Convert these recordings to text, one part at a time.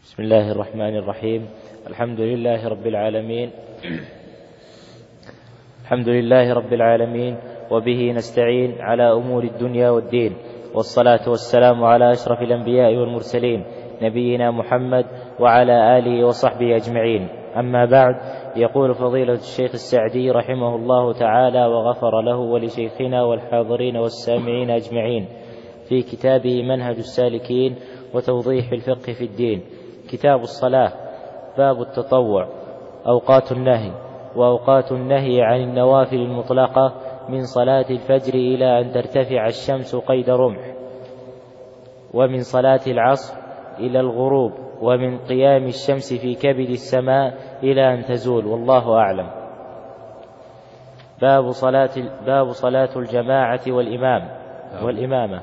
بسم الله الرحمن الرحيم. الحمد لله رب العالمين وبه نستعين على أمور الدنيا والدين، والصلاة والسلام على أشرف الأنبياء والمرسلين نبينا محمد وعلى آله وصحبه أجمعين. أما بعد، يقول فضيلة الشيخ السعدي رحمه الله تعالى وغفر له ولشيخنا والحاضرين والسامعين أجمعين في كتابه منهج السالكين وتوضيح الفقه في الدين، كتاب الصلاة، باب التطوع، أوقات النهي. وأوقات النهي عن النوافل المطلقة من صلاة الفجر إلى أن ترتفع الشمس قيد رمح، ومن صلاة العصر إلى الغروب، ومن قيام الشمس في كبد السماء إلى أن تزول، والله أعلم. باب صلاة الجماعة والإمامة.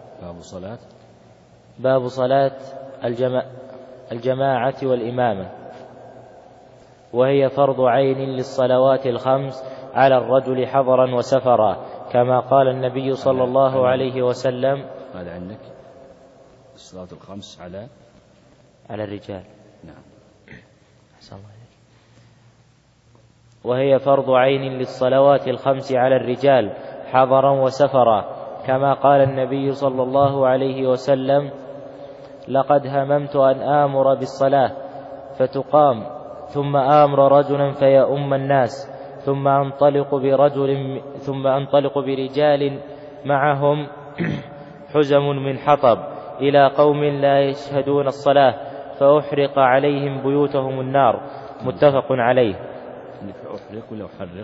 باب صلاة الجماعة والإمامة، وهي فرض عين للصلوات الخمس على الرجل حضرا وسفرا، كما قال النبي صلى الله عليه وسلم. هذا عندك الصلاة الخمس على الرجال. نعم. وهي فرض عين للصلوات الخمس على الرجال حضرا وسفرا، كما قال النبي صلى الله عليه وسلم: لقد هممت أن آمر بالصلاة فتقام، ثم آمر رجلا فيؤم الناس، ثم أنطلق برجال معهم حزم من حطب إلى قوم لا يشهدون الصلاة فأحرق عليهم بيوتهم النار، متفق عليه. فأحرق ولا أحرق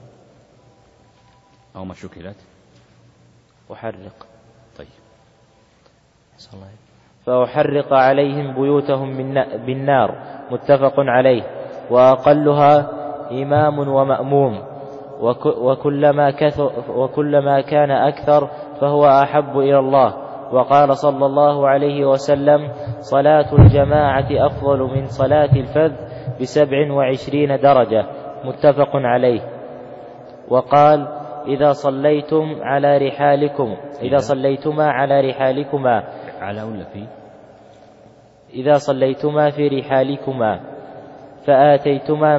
أو ما شكلت؟ أحرق. طيب. فأحرق عليهم بيوتهم بالنار، متفق عليه. وأقلها إمام ومأموم، وكلما كان أكثر فهو أحب إلى الله. وقال صلى الله عليه وسلم: صلاة الجماعة أفضل من صلاة الفذ ب27 درجة، متفق عليه. وقال: إذا صليتما على رحالكما إذا صليتما في رحالكما فآتيتما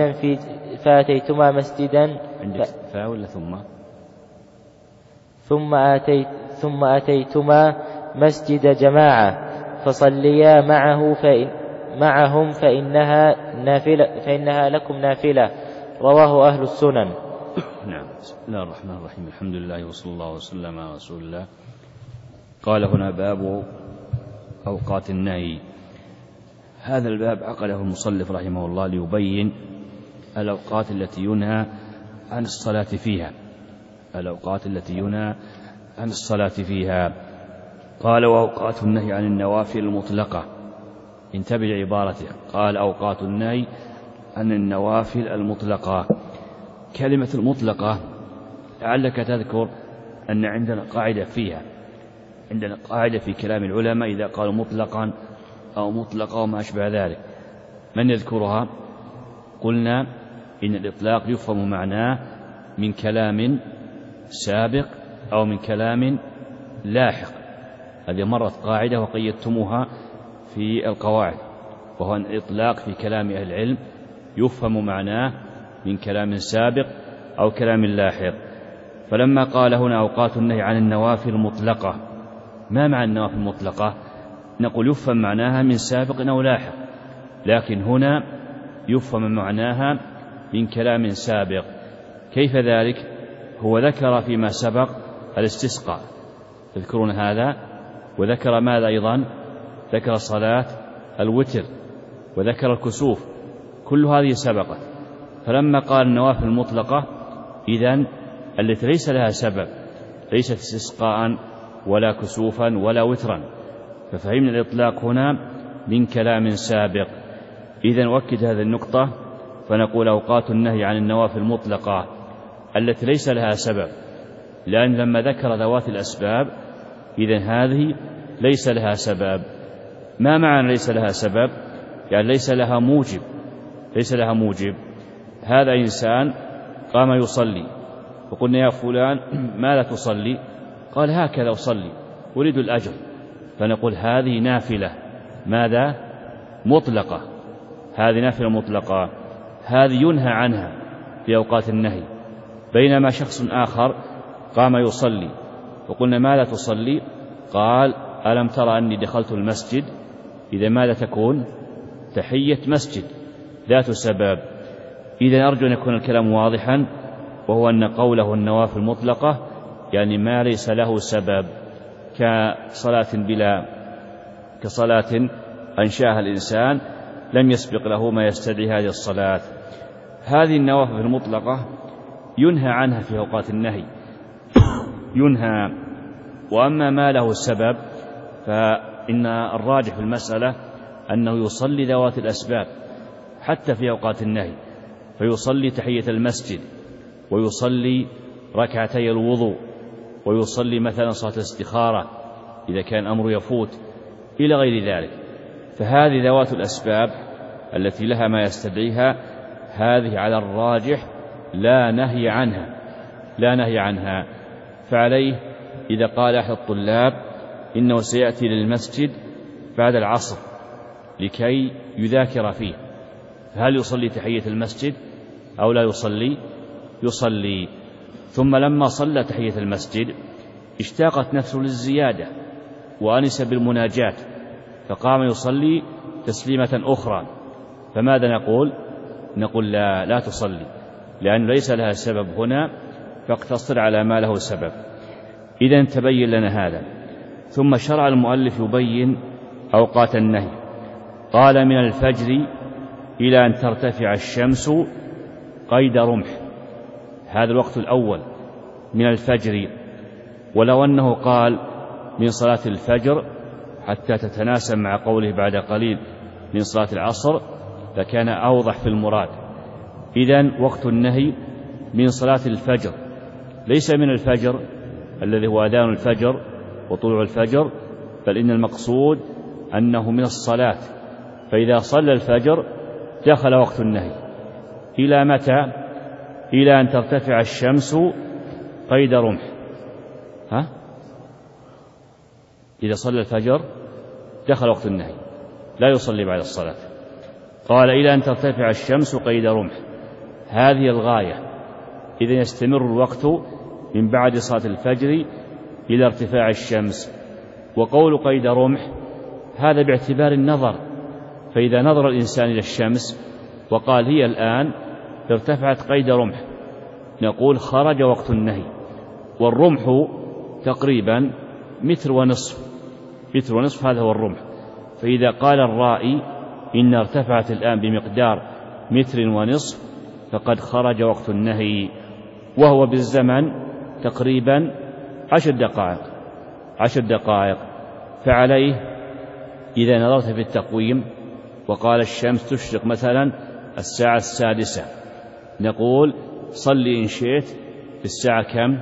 مسجدا عندك فاء ولا ثم أتيتما مسجد جماعة فصليا معهم فإنها لكم نافلة، رواه أهل السنن. نعم. بسم الله الرحمن الرحيم. الحمد لله وصلى الله وسلم على رسول الله. قال هنا: باب أوقات النهي. هذا الباب عقده المصنف رحمه الله ليبين الأوقات التي ينهى عن الصلاة فيها. قال: وأوقات النهي عن النوافل المطلقة. انتبه لعبارته، قال: أوقات النهي عن النوافل المطلقة. كلمة المطلقة لعلك تذكر أن عندنا قاعدة في كلام العلماء إذا قالوا مطلقا أو مطلقة وما أشبه ذلك. من يذكرها؟ قلنا إن الإطلاق يفهم معناه من كلام سابق أو من كلام لاحق. هذه مرت قاعدة وقيدتموها في القواعد، وهو أن الإطلاق في كلام أهل العلم يفهم معناه من كلام سابق أو كلام لاحق. فلما قال هنا أوقات النهي عن النوافل المطلقة، ما معنى النوافل المطلقة؟ نقول يفهم معناها من سابق أو لاحق، لكن هنا يفهم معناها من كلام سابق. كيف ذلك؟ هو ذكر فيما سبق الاستسقاء، تذكرون هذا، وذكر ماذا أيضا؟ ذكر صلاة الوتر، وذكر الكسوف، كل هذه سبقت. فلما قال النوافل المطلقة، إذن التي ليس لها سبب، ليست استسقاء ولا كسوفا ولا وترا، ففهمنا الإطلاق هنا من كلام سابق. إذن وكد هذه النقطة، فنقول أوقات النهي عن النوافل المطلقة التي ليس لها سبب، لأن لما ذكر ذوات الأسباب إذن هذه ليس لها سبب. ما معنى ليس لها سبب؟ يعني ليس لها موجب. هذا إنسان قام يصلي، وقلنا: يا فلان ما لا تصلي؟ قال: هكذا أصلي أريد الأجر. فنقول هذه نافلة. ماذا؟ مطلقة، هذه نافلة مطلقة، هذه ينهى عنها في أوقات النهي. بينما شخص آخر قام يصلي وقلنا ما لا تصلي، قال ألم ترى أني دخلت المسجد؟ إذا ماذا تكون؟ تحية مسجد ذات سبب. إذا أرجو أن يكون الكلام واضحا، وهو أن قوله النوافل مطلقة يعني ما ليس له سبب، كصلاة أنشاها الإنسان لم يسبق له ما يستدعي هذه الصلاة. هذه النوافل المطلقة ينهى عنها في أوقات النهي، ينهى. وأما ما له سبب فإن الراجح في المسألة أنه يصلي ذوات الأسباب حتى في أوقات النهي، فيصلي تحية المسجد، ويصلي ركعتي الوضوء، ويصلي مثلا صلاة الاستخارة إذا كان أمر يفوت، إلى غير ذلك. فهذه ذوات الأسباب التي لها ما يستدعيها، هذه على الراجح لا نهي عنها. فعليه إذا قال أحد الطلاب إنه سيأتي للمسجد بعد العصر لكي يذاكر فيه، هل يصلي تحية المسجد أو لا يصلي؟ يصلي. ثم لما صلى تحية المسجد اشتاقت نفسه للزيادة وأنس بالمناجاة، فقام يصلي تسليمة أخرى، فماذا نقول؟ نقول لا تصلي، لأن ليس لها سبب هنا، فاقتصر على ما له سبب. إذن تبين لنا هذا. ثم شرع المؤلف يبين أوقات النهي، قال من الفجر إلى أن ترتفع الشمس قيد رمح، هذا الوقت الأول من الفجر. ولو أنه قال من صلاة الفجر حتى تتناسب مع قوله بعد قليل من صلاة العصر لكان أوضح في المراد. إذن وقت النهي من صلاة الفجر، ليس من الفجر الذي هو أذان الفجر وطلوع الفجر، بل إن المقصود أنه من الصلاة. فإذا صلى الفجر دخل وقت النهي. إلى متى؟ إلى أن ترتفع الشمس قيد رمح. إذا صلى الفجر دخل وقت النهي، لا يصلي بعد الصلاة. قال إلى أن ترتفع الشمس قيد رمح، هذه الغاية. إذن يستمر الوقت من بعد صلاة الفجر إلى ارتفاع الشمس. وقول قيد رمح هذا باعتبار النظر، فإذا نظر الإنسان إلى الشمس وقال هي الآن ارتفعت قيد رمح، نقول خرج وقت النهي. والرمح تقريبا متر ونصف، هذا هو الرمح. فإذا قال الرائي إن ارتفعت الآن بمقدار متر ونصف فقد خرج وقت النهي، وهو بالزمن تقريبا 10 دقائق. فعليه إذا نظرت في التقويم وقال الشمس تشرق مثلا الساعة 6، نقول صلي إن شئت في الساعة كم؟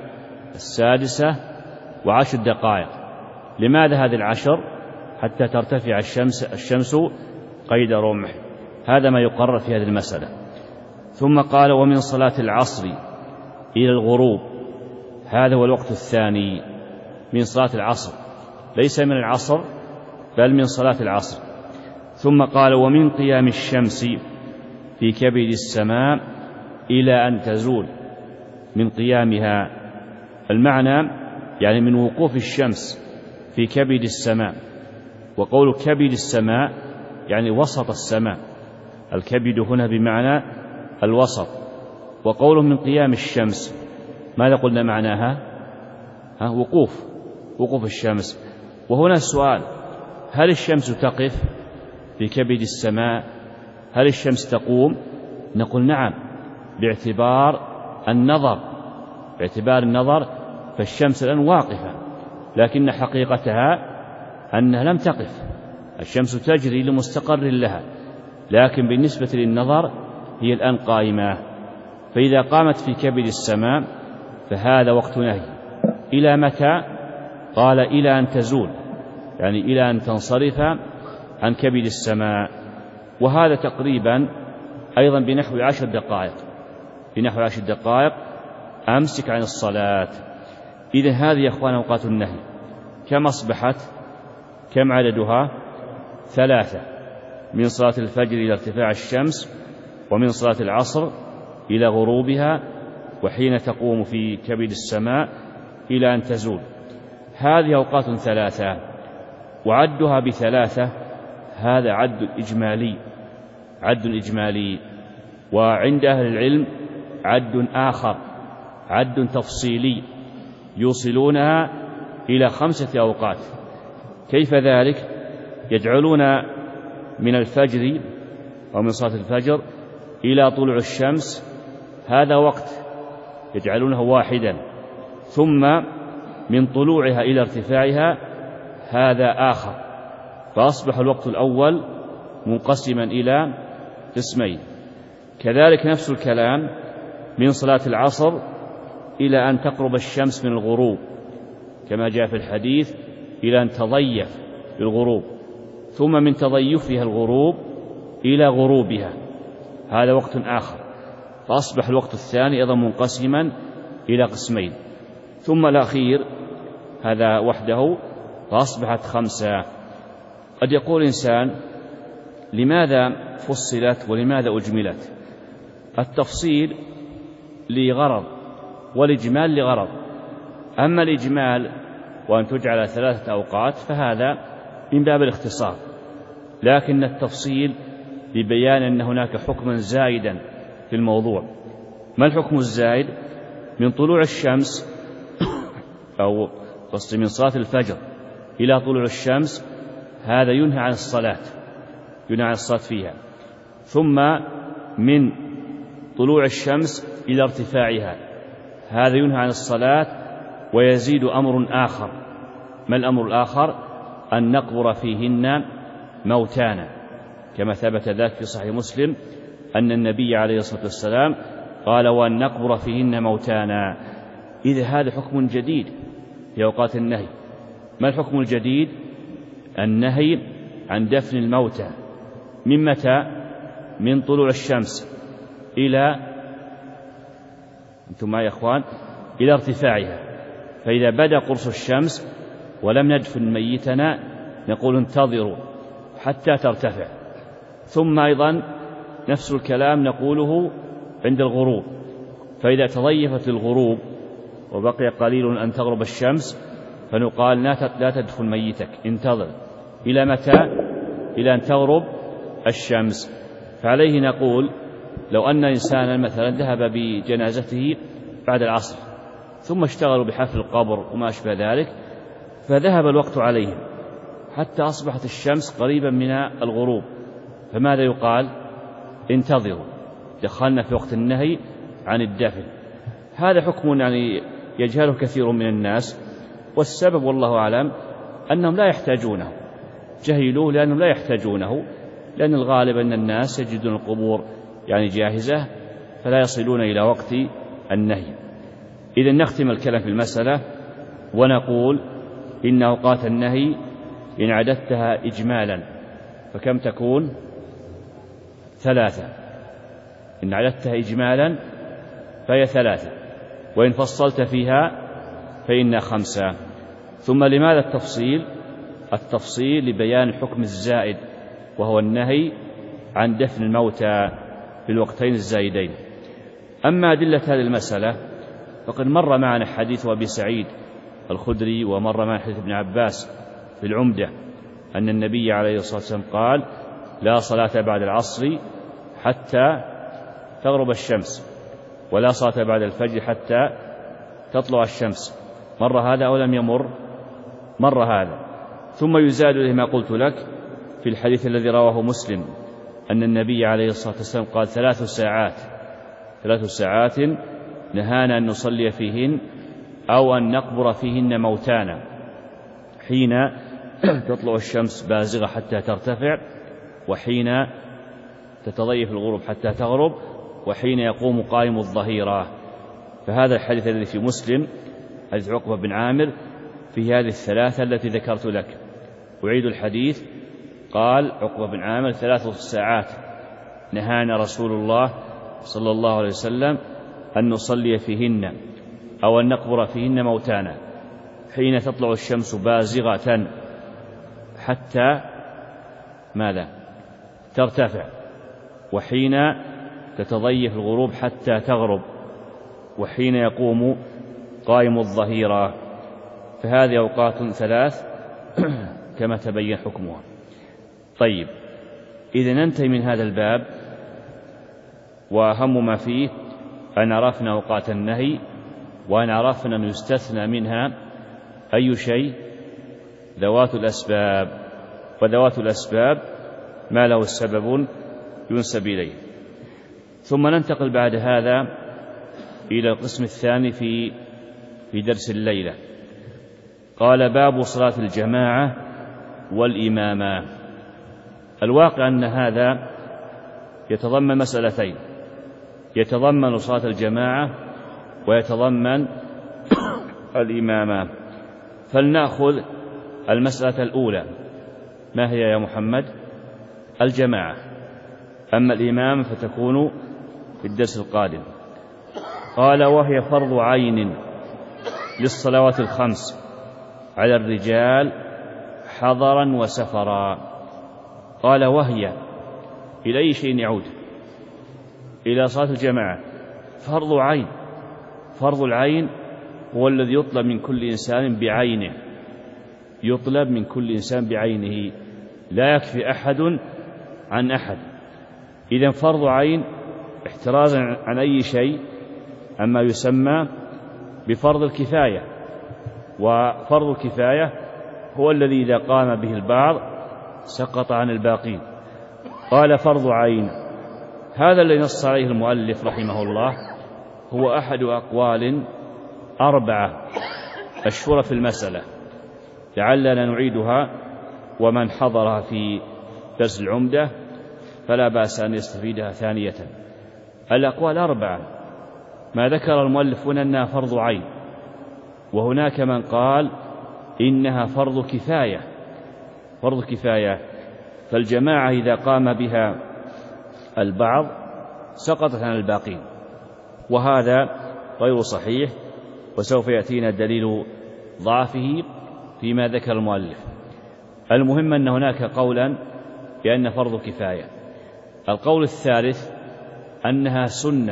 6:10. لماذا هذه 10؟ حتى ترتفع الشمس قيد رمح. هذا ما يقرر في هذه المسألة. ثم قال ومن صلاة العصر إلى الغروب، هذا هو الوقت الثاني من صلاة العصر، ليس من العصر بل من صلاة العصر. ثم قال ومن قيام الشمس في كبد السماء إلى أن تزول، من قيامها المعنى يعني من وقوف الشمس في كبد السماء. وقول كبد السماء يعني وسط السماء، الكبد هنا بمعنى الوسط. وقوله من قيام الشمس ماذا قلنا معناها؟ وقوف الشمس. وهنا السؤال، هل الشمس تقف في كبد السماء؟ هل الشمس تقوم؟ نقول نعم، باعتبار النظر فالشمس الآن واقفة، لكن حقيقتها أنها لم تقف، الشمس تجري لمستقر لها، لكن بالنسبة للنظر هي الآن قائمة. فإذا قامت في كبد السماء فهذا وقت نهي. إلى متى؟ قال إلى أن تزول، يعني إلى أن تنصرف عن كبد السماء. وهذا تقريبا أيضا بنحو 10 دقائق أمسك عن الصلاة. إذن هذه يا أخوان أوقات النهي كم أصبحت؟ كم عددها؟ 3. من صلاة الفجر إلى ارتفاع الشمس، ومن صلاة العصر إلى غروبها، وحين تقوم في كبد السماء إلى أن تزول. هذه أوقات ثلاثة، وعدها بثلاثة هذا عد إجمالي، وعند أهل العلم عد آخر، عد تفصيلي، يوصلونها إلى 5 أوقات. كيف ذلك؟ يجعلون من الفجر أو من صلاة الفجر إلى طلوع الشمس هذا وقت يجعلونه واحدا، ثم من طلوعها إلى ارتفاعها هذا آخر، فأصبح الوقت الأول منقسما إلى قسمين. كذلك نفس الكلام من صلاة العصر إلى أن تقرب الشمس من الغروب، كما جاء في الحديث إلى أن تضيف الغروب، ثم من تضيفها الغروب إلى غروبها هذا وقت آخر، فأصبح الوقت الثاني أيضا منقسما إلى قسمين، ثم الأخير هذا وحده، فأصبحت 5. قد يقول إنسان: لماذا فصلت ولماذا أجملت؟ التفصيل لغرض والإجمال لغرض. أما الإجمال وأن تجعل 3 أوقات فهذا من باب الاختصار، لكن التفصيل لبيان أن هناك حكما زائدا في الموضوع. ما الحكم الزائد؟ من طلوع الشمس أو من صلاة الفجر إلى طلوع الشمس هذا ينهى عن الصلاة فيها، ثم من طلوع الشمس إلى ارتفاعها هذا ينهى عن الصلاة، ويزيد أمر آخر. ما الأمر الآخر؟ أن نقبر فيهن موتانا، كما ثبت ذلك في صحيح مسلم أن النبي عليه الصلاة والسلام قال: وأن نقبر فيهن موتانا. إذا هذا حكم جديد في أوقات النهي. ما الحكم الجديد؟ النهي عن دفن الموتى. من متى؟ من طلوع الشمس إلى أنتم معي يا أخوان إلى ارتفاعها. فإذا بدأ قرص الشمس ولم ندفن ميتنا نقول انتظروا حتى ترتفع، ثم أيضا نفس الكلام نقوله عند الغروب. فإذا تضيفت الغروب وبقي قليل أن تغرب الشمس فنقال لا تدفن ميتك، انتظر. إلى متى؟ إلى أن تغرب الشمس. فعليه نقول لو أن إنسانا مثلا ذهب بجنازته بعد العصر ثم اشتغلوا بحفر القبر وما أشبه ذلك، فذهب الوقت عليهم حتى أصبحت الشمس قريبا من الغروب، فماذا يقال؟ انتظروا، دخلنا في وقت النهي عن الدفن. هذا حكم يعني يجهله كثير من الناس، والسبب والله أعلم أنهم لا يحتاجونه، جهلوه لأنهم لا يحتاجونه، لأن الغالب أن الناس يجدون القبور يعني جاهزة فلا يصلون إلى وقت النهي. إذن نختم الكلام في المسألة ونقول إن أوقات النهي إن عددتها إجمالا فكم تكون؟ 3. إن عددتها إجمالا فهي 3، وإن فصلت فيها فإن 5. ثم لماذا التفصيل؟ التفصيل لبيان الحكم الزائد وهو النهي عن دفن الموتى في الوقتين الزائدين. أما أدلة هذه المسألة فقد مر معنا حديث أبي سعيد الخدري، ومر معنا حديث ابن عباس في العمدة أن النبي عليه الصلاة والسلام قال: لا صلاة بعد العصر حتى تغرب الشمس، ولا صلاة بعد الفجر حتى تطلع الشمس. مر هذا أو لم يمر؟ مر هذا. ثم يزاد إليه ما قلت لك في الحديث الذي رواه مسلم أن النبي عليه الصلاة والسلام قال: 3 ساعات نهانا أن نصلي فيهن أو أن نقبر فيهن موتانا، حين تطلع الشمس بازغة حتى ترتفع، وحين تتضيف الغروب حتى تغرب، وحين يقوم قائم الظهيرة. فهذا الحديث الذي في مسلم حديث عقبة بن عامر في هذه 3 التي ذكرت لك. أعيد الحديث. قال عقبة بن عامر: 3 ساعات نهانا رسول الله صلى الله عليه وسلم أن نصلي فيهن أو أن نقبر فيهن موتانا، حين تطلع الشمس بازغة حتى ماذا؟ ترتفع، وحين تتضيف الغروب حتى تغرب، وحين يقوم قائم الظهيرة. فهذه أوقات ثلاث كما تبين حكمها. طيب، إذا ننتهي من هذا الباب، وأهم ما فيه أن عرفنا أوقات النهي، وأن عرفنا أن يستثنى منها أي شيء؟ ذوات الأسباب، وذوات الأسباب ما له سبب ينسب إليه. ثم ننتقل بعد هذا إلى القسم الثاني في درس الليلة. قال: باب صلاة الجماعة والإمامة. الواقع أن هذا يتضمن مسألتين، يتضمن صلاة الجماعة ويتضمن الإمامة. فلنأخذ المسألة الأولى، ما هي يا محمد؟ الجماعة. أما الإمامة فتكون في الدرس القادم. قال: وهي فرض عين للصلوات الخمس على الرجال حضرا وسفرا. قال: وهي إلى أي شيء يعود؟ إلى صلاة الجماعة. فرض عين، فرض العين هو الذي يطلب من كل إنسان بعينه، يطلب من كل إنسان بعينه، لا يكفي أحد عن أحد. إذن فرض عين احترازا عن أي شيء، أما يسمى بفرض الكفاية. وفرض الكفاية هو الذي إذا قام به البعض سقط عن الباقين. قال: فرض عين. هذا الذي نص عليه المؤلف رحمه الله هو أحد أقوال 4 أشهر في المسألة، لعلنا نعيدها، ومن حضرها في درس العمدة فلا بأس أن يستفيدها ثانية. الأقوال 4. ما ذكر المؤلف هنا أنها فرض عين، وهناك من قال إنها فرض كفاية، فرض كفاية. فالجماعة إذا قام بها البعض سقطت عن الباقين، وهذا غير صحيح، وسوف يأتينا دليل ضعفه فيما ذكر المؤلف. المهم أن هناك قولا بأن فرض كفاية. القول الثالث أنها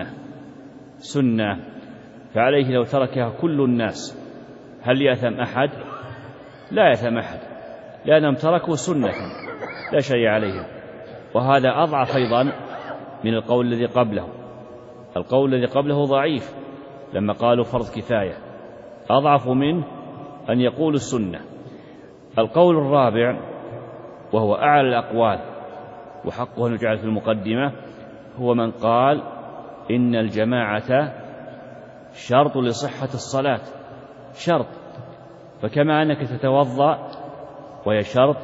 سنة، فعليه لو تركها كل الناس هل يأثم أحد؟ لا يأثم أحد، لأنهم تركوا سنة لا شيء عليهم. وهذا أضعف أيضا من القول الذي قبله. القول الذي قبله ضعيف لما قالوا فرض كفاية، أضعف من أن يقولوا السنة. القول الرابع وهو أعلى الأقوال وحقه أن يجعل في المقدمة، هو من قال إن الجماعة شرط لصحة الصلاة، شرط. فكما أنك تتوضأ وهي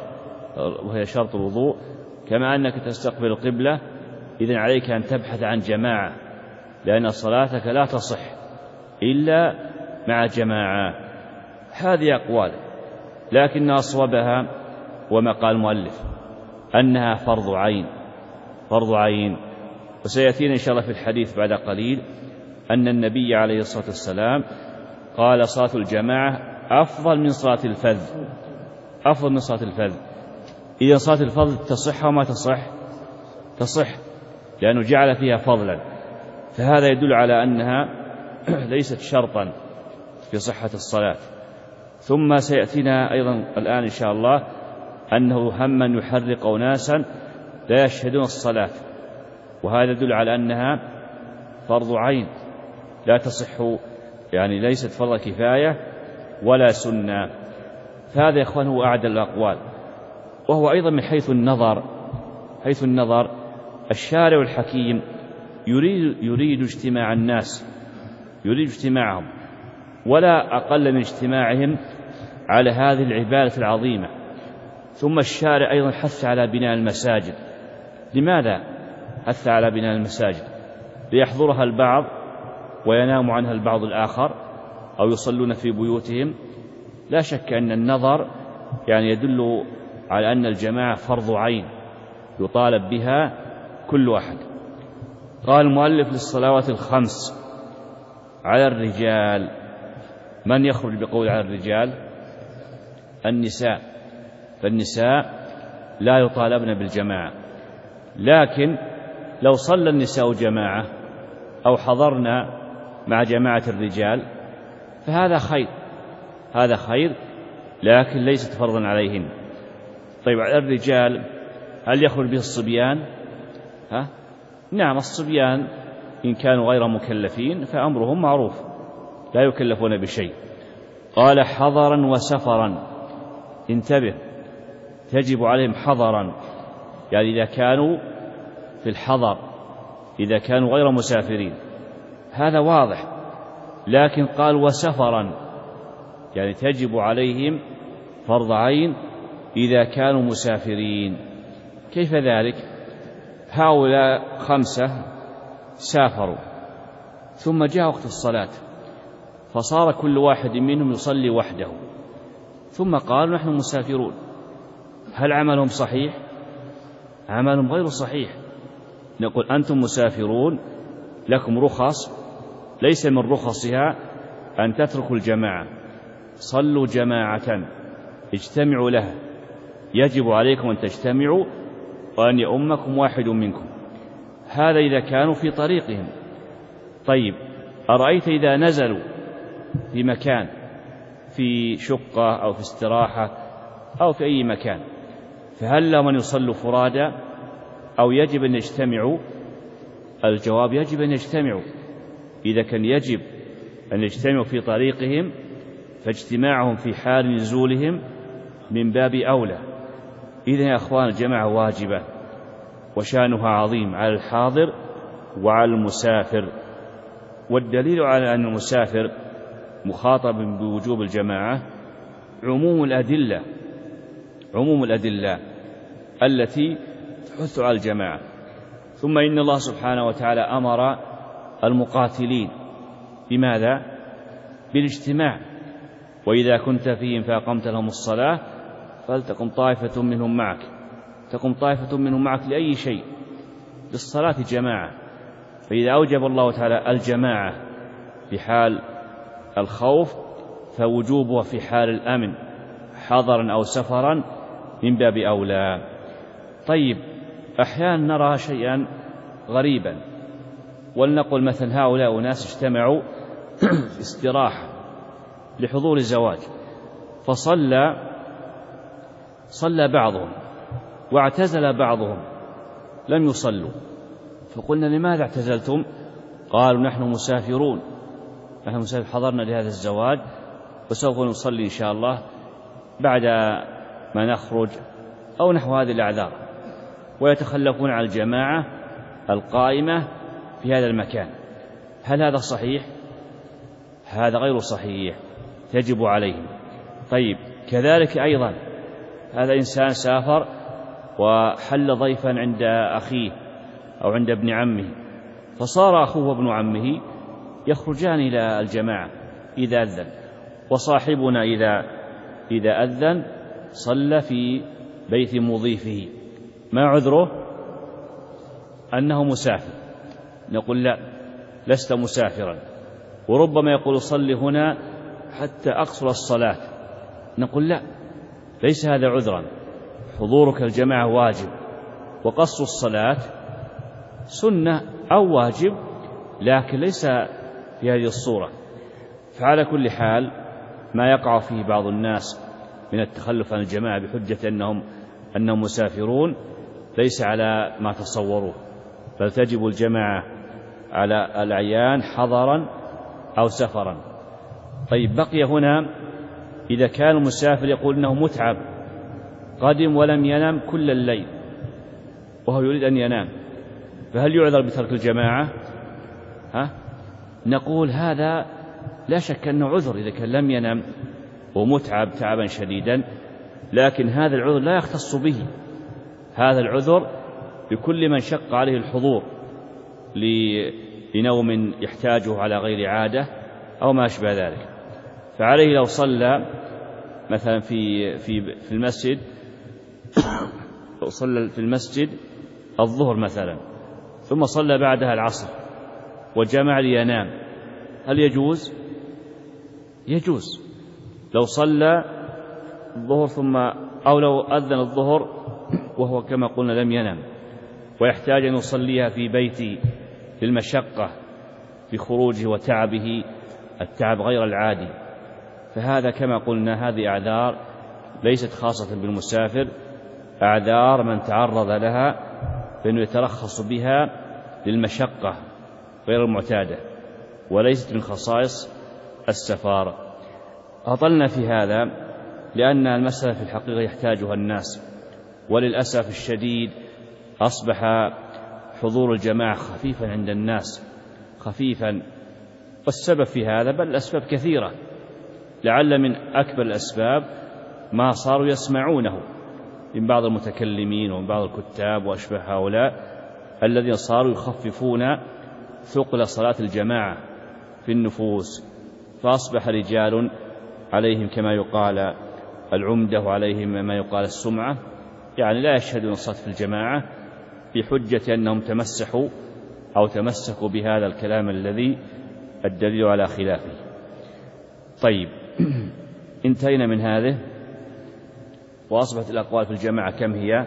شرط الوضوء، كما أنك تستقبل القبلة، إذن عليك أن تبحث عن جماعة، لأن صلاتك لا تصح إلا مع جماعة. هذه أقوال، لكن أصوبها وما قال المؤلف أنها فرض عين، فرض عين. وسيأتينا إن شاء الله في الحديث بعد قليل أن النبي عليه الصلاة والسلام قال صلاة الجماعة أفضل من صلاة الفذ، أفضل من صلاة الفذ. إذا صلاة الفضل تصح وما تصح؟ تصح، لأنه جعل فيها فضلا. فهذا يدل على أنها ليست شرطا في صحة الصلاة. ثم سيأتينا أيضا الآن إن شاء الله أنه هم يحرق أناسا لا يشهدون الصلاة، وهذا يدل على أنها فرض عين لا تصح، يعني ليست فرض كفاية ولا سنة. فهذا يا إخوان هو أعدل الأقوال، وهو أيضا من حيث النظر الشارع الحكيم يريد اجتماع الناس، يريد اجتماعهم، ولا أقل من اجتماعهم على هذه العبادة العظيمة. ثم الشارع أيضا حث على بناء المساجد. لماذا حث على بناء المساجد؟ ليحضرها البعض وينام عنها البعض الآخر، أو يصلون في بيوتهم. لا شك أن النظر يعني يدل على أن الجماعة فرض عين يطالب بها كل أحد. قال المؤلف للصلوات الخمس على الرجال. من يخرج بقول على الرجال؟ النساء. فالنساء لا يطالبن بالجماعة، لكن لو صلى النساء جماعة أو حضرنا مع جماعة الرجال فهذا خير، هذا خير، لكن ليست فرضا عليهن. طيب على الرجال هل يخرج به الصبيان؟ نعم، الصبيان إن كانوا غير مكلفين فأمرهم معروف، لا يكلفون بشيء. قال حضرا وسفرا، انتبه، تجب عليهم حضرا، يعني إذا كانوا في الحضر، إذا كانوا غير مسافرين، هذا واضح. لكن قال وسفرا، يعني تجب عليهم فرض عين إذا كانوا مسافرين. كيف ذلك؟ هؤلاء 5 سافروا ثم جاء وقت الصلاة فصار كل واحد منهم يصلي وحده، ثم قالوا نحن مسافرون. هل عملهم صحيح؟ عملهم غير صحيح. نقول أنتم مسافرون، لكم رخص، ليس من رخصها أن تتركوا الجماعة، صلوا جماعة، اجتمعوا لها، يجب عليكم أن تجتمعوا وأن يؤمكم واحد منكم. هذا إذا كانوا في طريقهم. طيب أرأيت إذا نزلوا في مكان، في شقة أو في استراحة أو في أي مكان، فهل لهم أن يصلوا فرادى أو يجب أن يجتمعوا؟ الجواب يجب أن يجتمعوا. إذا كان يجب أن يجتمعوا في طريقهم فاجتماعهم في حال نزولهم من باب أولى. إذن يا أخوان الجماعة واجبة وشأنها عظيم على الحاضر وعلى المسافر. والدليل على أن المسافر مخاطب بوجوب الجماعة عموم الأدلة التي تحث على الجماعة. ثم إن الله سبحانه وتعالى أمر المقاتلين بماذا؟ بالاجتماع. وإذا كنت فيهم فأقمت لهم الصلاة فلتقم طائفة منهم معك. تقم طائفة منهم معك لأي شيء؟ للصلاة جماعة. فإذا أوجب الله تعالى الجماعة في حال الخوف فوجوبها في حال الأمن حضرا أو سفرا من باب أولى. طيب أحيانا نرى شيئا غريبا، ولنقل مثل هؤلاء ناس اجتمعوا في استراحة لحضور الزواج، فصلى بعضهم واعتزل بعضهم لم يصلوا، فقلنا لماذا اعتزلتم؟ قالوا نحن مسافرون، حضرنا لهذا الزواج وسوف نصلي إن شاء الله بعد ما نخرج أو نحو هذه الأعذار، ويتخلفون عن الجماعة القائمة في هذا المكان. هل هذا صحيح؟ هذا غير صحيح، تجب عليهم. طيب كذلك أيضا هذا إنسان سافر وحل ضيفا عند أخيه أو عند ابن عمه، فصار أخوه وابن عمه يخرجان إلى الجماعة إذا أذن، وصاحبنا إذا أذن صلى في بيت مضيفه، ما عذره؟ أنه مسافر. نقول لا، لست مسافرا. وربما يقول صل هنا حتى أقصر الصلاة، نقول لا، ليس هذا عذرا، حضورك الجماعة واجب، وقصر الصلاة سنة أو واجب، لكن ليس في هذه الصورة. فعلى كل حال ما يقع فيه بعض الناس من التخلف عن الجماعة بحجة أنهم مسافرون ليس على ما تصوروه، بل تجب الجماعة على العيان حضرا أو سفرا. طيب بقي هنا إذا كان المسافر يقول إنه متعب، قدم ولم ينم كل الليل وهو يريد أن ينام، فهل يعذر بترك الجماعة؟ نقول هذا لا شك أنه عذر إذا كان لم ينم ومتعب تعبا شديدا، لكن هذا العذر لا يختص به، هذا العذر بكل من شق عليه الحضور لنوم يحتاجه على غير عادة أو ما أشبه ذلك. فعليه لو صلى مثلا في المسجد لو صلى في المسجد الظهر مثلا ثم صلى بعدها العصر وجمع لينام، هل يجوز؟ يجوز. لو صلى الظهر ثم أو لو أذن الظهر وهو كما قلنا لم ينم ويحتاج أن يصليها في بيته للمشقة في خروجه وتعبه التعب غير العادي، فهذا كما قلنا هذه أعذار ليست خاصة بالمسافر، أعذار من تعرض لها فإنه يترخص بها للمشقة غير المعتادة، وليست من خصائص السفارة. أطلنا في هذا لأن المسألة في الحقيقة يحتاجها الناس، وللأسف الشديد أصبح حضور الجماعة خفيفا عند الناس، خفيفا، والسبب في هذا بل الأسباب كثيرة، لعل من أكبر الأسباب ما صاروا يسمعونه من بعض المتكلمين ومن بعض الكتاب وأشبه هؤلاء الذين صاروا يخففون ثقل صلاة الجماعة في النفوس، فأصبح رجال عليهم كما يقال العمدة وعليهم ما يقال السمعة، يعني لا يشهدون الصلاة في الجماعة بحجة أنهم تمسحوا أو تمسكوا بهذا الكلام الذي الدليل على خلافه. طيب، انتهينا من هذه، وأصبحت الأقوال في الجماعة كم هي؟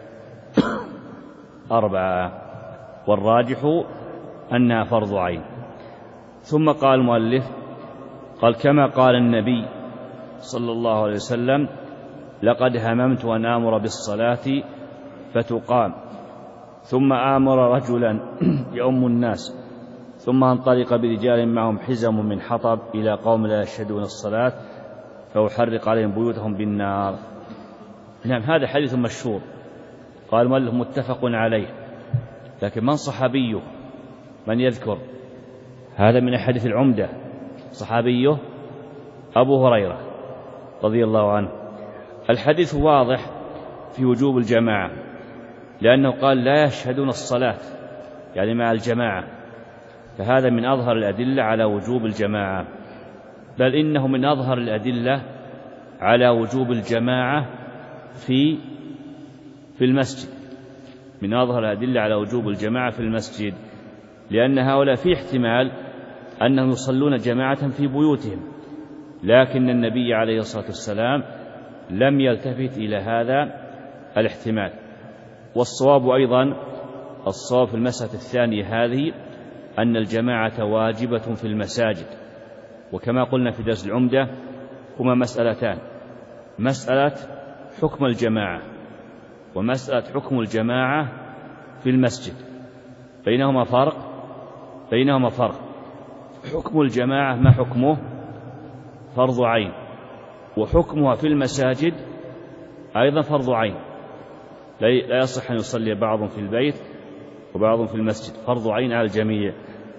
4، والراجح أنها فرض عين. ثم قال المؤلف قال كما قال النبي صلى الله عليه وسلم: لقد هممت أن آمر بالصلاة فتقام، ثم آمر رجلا يؤم الناس، ثم انطلق برجال معهم حزم من حطب إلى قوم لا يشهدون الصلاة فأحرق عليهم بيوتهم بالنار. نعم، هذا حديث مشهور، قال المؤلف متفق عليه، لكن من صحابيه؟ من يذكر؟ هذا من أحاديث العمدة، صحابيه أبو هريرة رضي الله عنه. الحديث واضح في وجوب الجماعة، لأنه قال لا يشهدون الصلاة يعني مع الجماعة، فهذا من أظهر الأدلة على وجوب الجماعة، بل إنه من أظهر الأدلة على وجوب الجماعة في المسجد، من أظهر الأدلة على وجوب الجماعة في المسجد، لأن هؤلاء في احتمال أنهم يصلون جماعة في بيوتهم، لكن النبي عليه الصلاة والسلام لم يلتفت إلى هذا الاحتمال. والصواب أيضا، الصواب في المسألة الثانية هذه أن الجماعة واجبة في المساجد، وكما قلنا في درس العمدة هما مسألتان: مسألة حكم الجماعة ومسألة حكم الجماعة في المسجد، بينهما فرق. حكم الجماعة ما حكمه؟ فرض عين، وحكمها في المساجد أيضا فرض عين، لا يصح أن يصلي بعضهم في البيت وبعضهم في المسجد، فرض عين على الجميع.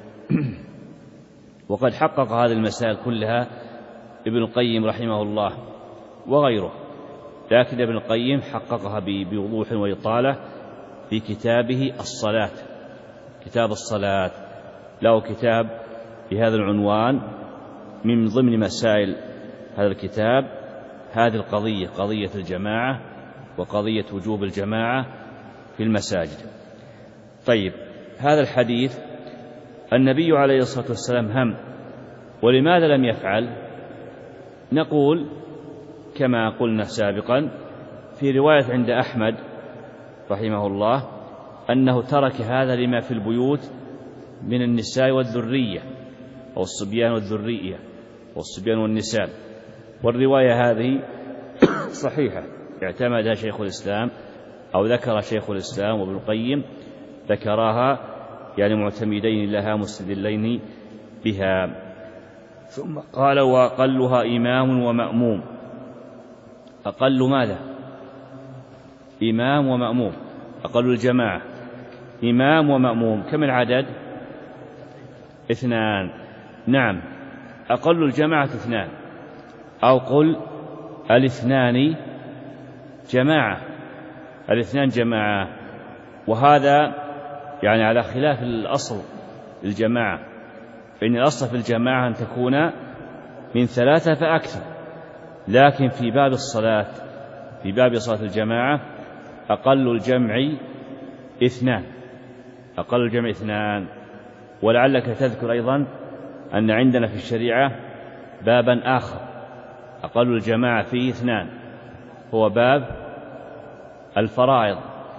وقد حقق هذه المسائل كلها ابن القيم رحمه الله وغيره، لكن ابن القيم حققها بوضوح وإطالة في كتابه الصلاة، كتاب الصلاة، له كتاب بهذا العنوان، من ضمن مسائل هذا الكتاب هذه القضية، قضية الجماعة وقضية وجوب الجماعة في المساجد. طيب، هذا الحديث النبي عليه الصلاة والسلام هم، ولماذا لم يفعل؟ نقول كما قلنا سابقا في رواية عند أحمد رحمه الله أنه ترك هذا لما في البيوت من النساء والذرية، أو الصبيان والذرية، والصبيان والنساء، والرواية هذه صحيحة اعتمدها شيخ الإسلام، أو ذكر شيخ الإسلام وابن القيم ذكراها، يعني معتمدين لها مستدلين بها. ثم قال: وأقلها إمام ومأموم. أقل ماذا؟ إمام ومأموم، أقل الجماعة إمام ومأموم، كم العدد؟ 2. نعم، أقل الجماعة 2، أو قل 2 جماعة، 2 جماعة، وهذا يعني على خلاف الأصل الجماعة، فإن الأصل في الجماعة أن تكون من 3 فأكثر، لكن في باب الصلاة، في باب صلاة الجماعة أقل الجمع 2، أقل الجمع 2. ولعلك تذكر أيضا أن عندنا في الشريعة بابا آخر أقل الجماعة فيه 2، هو باب الفرائض،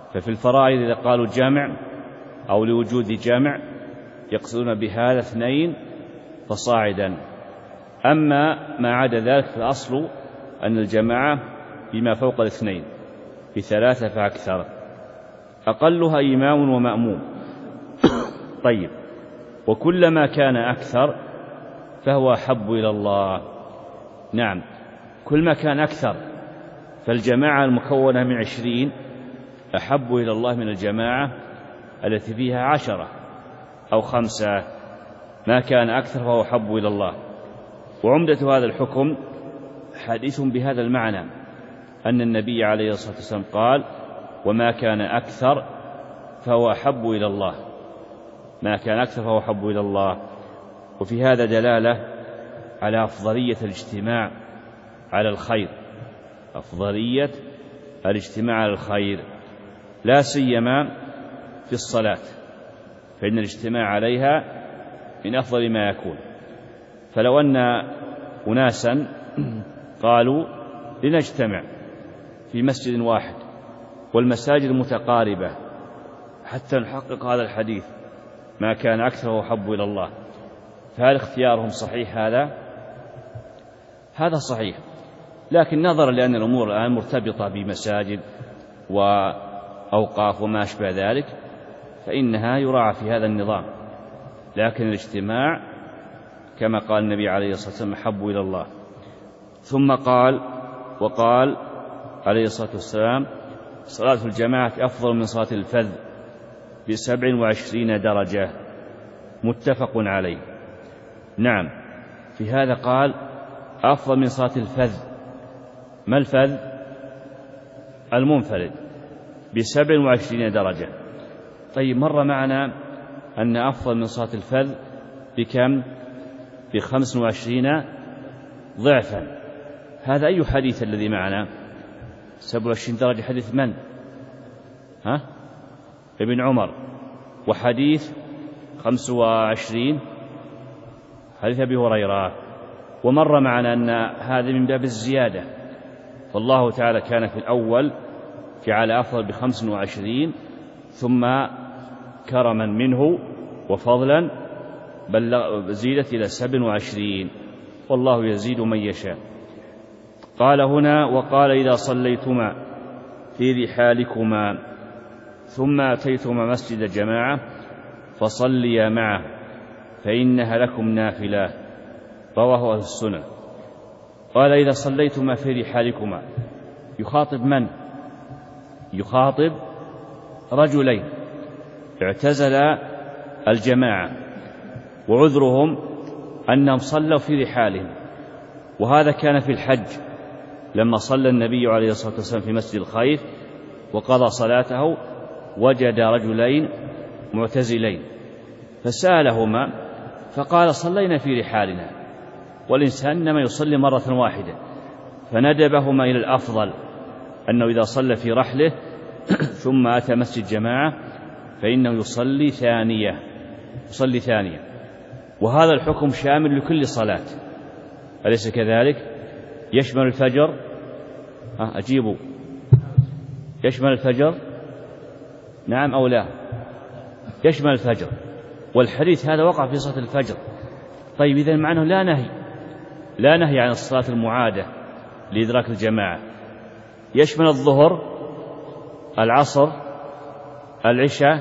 ففي الفرائض إذا قالوا جمع أو لوجود جمع يقصدون بهذا 2 فصاعدا. أما ما عدا ذلك فالأصل أن الجماعة بما فوق 2 ب3 فأكثر، أقلها إمام ومأموم. طيب، وكلما كان أكثر فهو أحب إلى الله. نعم، كل ما كان أكثر، فالجماعة المكونة من 20 أحب إلى الله من الجماعة التي فيها 10 أو 5. ما كان أكثر فهو أحب إلى الله. وعمدة هذا الحكم حديث بهذا المعنى، أن النبي عليه الصلاة والسلام قال: وما كان أكثر فهو أحب إلى الله. ما كان أكثر فهو أحب إلى الله. وفي هذا دلالة على أفضلية الاجتماع على الخير، أفضلية الاجتماع على الخير، لا سيما في الصلاة، فإن الاجتماع عليها من أفضل ما يكون. فلو أن أناسا قالوا لنجتمع في مسجد واحد والمساجد متقاربة حتى نحقق هذا الحديث، ما كان أكثر وأحب إلى الله، فهل اختيارهم صحيح؟ هذا صحيح، لكن نظرا لأن الأمور الآن مرتبطة بمساجد وأوقاف وما أشبه ذلك فإنها يراعى في هذا النظام. لكن الاجتماع كما قال النبي عليه الصلاة والسلام أحب إلى الله. ثم وقال عليه الصلاة والسلام: صلاة الجماعة أفضل من صلاة الفذ ب27 درجة، متفق عليه. نعم، في هذا قال أفضل من صلاة الفذ. ما الفذ؟ المنفرد، ب27 درجة. طيب، مر معنا أن أفضل من صلاة الفذ بكم؟ ب25 ضعفا. هذا أي حديث الذي معنا؟ 27 درجة حديث من؟ ابن عمر. وحديث 25 حديث أبي هريرة. ومر معنا أن هذا من باب الزيادة، فالله تعالى كان في الأول جعل أفضل ب25، ثم كرما منه وفضلا زيدت إلى 27، والله يزيد من يشاء. قال هنا: وقال إذا صليتما في رحالكما ثم أتيتما مسجد جماعة فصليا معه فإنها لكم نافلة، رواه أهل السنن. قال: إذا صليتما في رحالكما، يخاطب من؟ يخاطب رجلين اعتزل الجماعة وعذرهم أنهم صلوا في رحالهم، وهذا كان في الحج لما صلى النبي عليه الصلاة والسلام في مسجد الخيف وقضى صلاته، وجد رجلين معتزلين فسألهما فقال: صلينا في رحالنا، والإنسان إنما يصلي مرة واحدة، فندبهما إلى الأفضل أنه إذا صلى في رحله ثم أتى مسجد جماعة فإنه يصلي ثانية. وهذا الحكم شامل لكل صلاة، أليس كذلك؟ يشمل الفجر. أجيبوا، يشمل الفجر؟ نعم أو لا؟ يشمل الفجر، والحديث هذا وقع في صلاة الفجر. طيب، إذن معناه لا نهي عن الصلاة المعادة لإدراك الجماعة. يشمل الظهر، العصر، العشاء،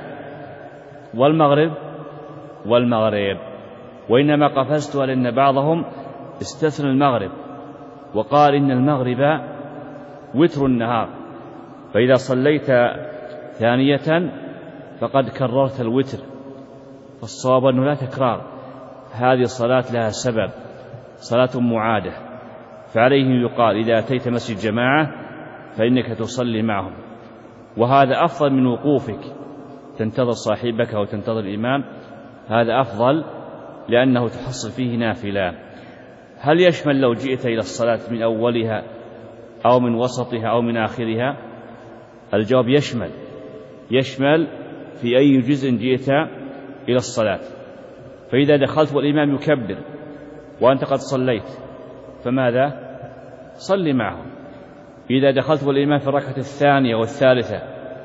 والمغرب. وإنما قفزتها لأن بعضهم استثنى المغرب وقال إن المغرب وتر النهار، فإذا صليت ثانية فقد كررت الوتر، فالصواب أنه لا تكرار، هذه الصلاة لها سبب، صلاة معادة، فعليه يقال: إذا أتيت مسجد جماعة فإنك تصلي معهم، وهذا أفضل من وقوفك تنتظر صاحبك أو تنتظر الإمام، هذا أفضل لأنه تحصل فيه نافلة. هل يشمل لو جئت إلى الصلاة من أولها أو من وسطها أو من آخرها؟ الجواب يشمل في أي جزء جئت إلى الصلاة. فإذا دخلت والإمام يكبر وأنت قد صليت فماذا؟ صلي معه. إذا دخلت والإمام في الركعة الثانية والثالثة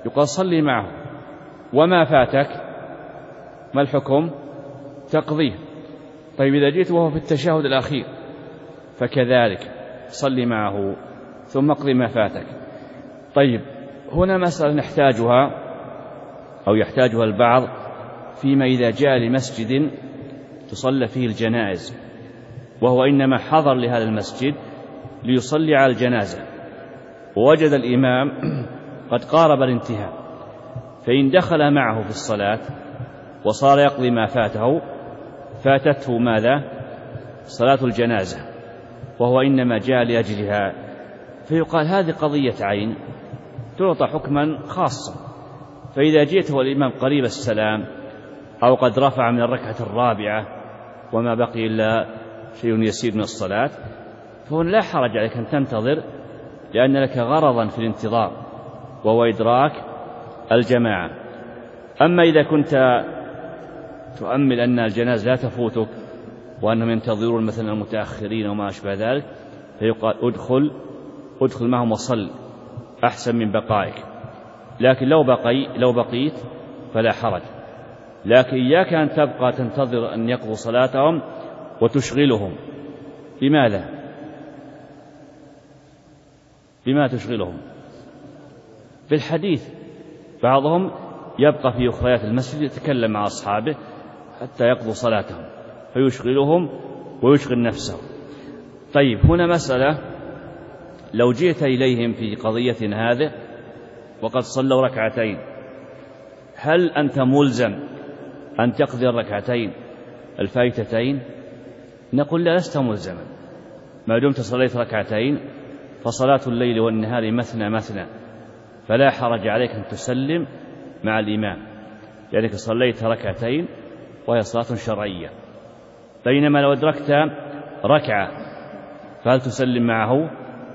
يقال صلي معه، وما فاتك ما الحكم؟ تقضيه. طيب إذا جئت وهو في التشهد الأخير فكذلك صلي معه ثم اقضي ما فاتك. طيب هنا مسألة نحتاجها أو يحتاجها البعض فيما إذا جاء لمسجد تصلى فيه الجنائز، وهو إنما حضر لهذا المسجد ليصلي على الجنازة، ووجد الإمام قد قارب الانتهاء، فإن دخل معه في الصلاة وصار يقضي ما فاته فاتته ماذا؟ صلاة الجنازة، وهو إنما جاء لأجلها، فيقال هذه قضية عين تعطى حكما خاصا. فإذا جئت والإمام قريب السلام أو قد رفع من الركعة الرابعة وما بقي إلا شيء يسير من الصلاة، فهنا لا حرج عليك أن تنتظر، لأن لك غرضا في الانتظار وهو إدراك الجماعة. أما إذا كنت تؤمل أن الجنازة لا تفوتك وأنهم ينتظرون مثلا المتأخرين وما أشبه ذلك، فيقال ادخل معهم وصل أحسن من بقائك. لكن لو بقيت فلا حرج، لكن إياك أن تبقى تنتظر أن يقضوا صلاتهم وتشغلهم. لماذا تشغلهم؟ بالحديث. بعضهم يبقى في أخريات المسجد يتكلم مع أصحابه حتى يقضوا صلاتهم فيشغلهم ويشغل نفسه. طيب هنا مسألة، لو جئت إليهم في قضية هذه وقد صلوا ركعتين، هل أنت ملزم أن تقضي الركعتين الفائتتين؟ نقول لا، لست ملزما، ما دمت صليت ركعتين فصلاة الليل والنهار مثنى مثنى، فلا حرج عليك أن تسلم مع الإمام، لأنك صليت ركعتين وهي صلاة شرعية. بينما لو أدركت ركعة فهل تسلم معه؟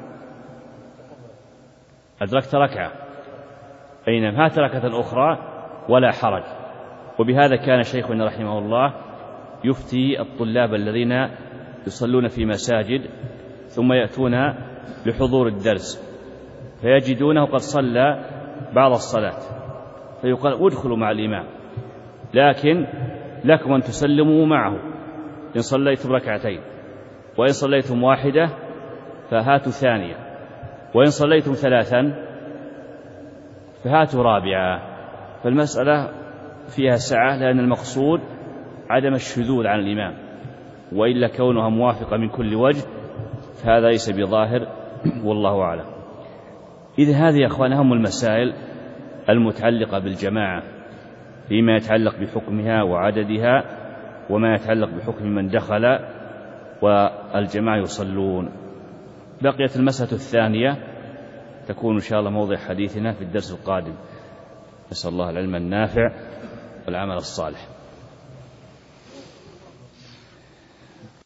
أدركت ركعة بينما هات ركعة أخرى ولا حرج. وبهذا كان شيخنا رحمه الله يفتي الطلاب الذين يصلون في مساجد ثم يأتون لحضور الدرس فيجدونه قد صلى بعض الصلاة، فيقال ادخلوا مع الإمام، لكن لكم أن تسلموا معه إن صليتم ركعتين، وإن صليتم واحدة فهاتوا ثانية، وإن صليتم ثلاثا فهاتوا رابعة. فالمسألة فيها سعة، لأن المقصود عدم الشذوذ عن الإمام، وإلا كونها موافقة من كل وجه فهذا ليس بظاهر، والله أعلم. إذ هذه يا أخوان أهم المسائل المتعلقة بالجماعة فيما يتعلق بحكمها وعددها، وما يتعلق بحكم من دخل والجماعة يصلون. بقيت المسألة الثانية تكون إن شاء الله موضع حديثنا في الدرس القادم. نسأل الله العلم النافع والعمل الصالح.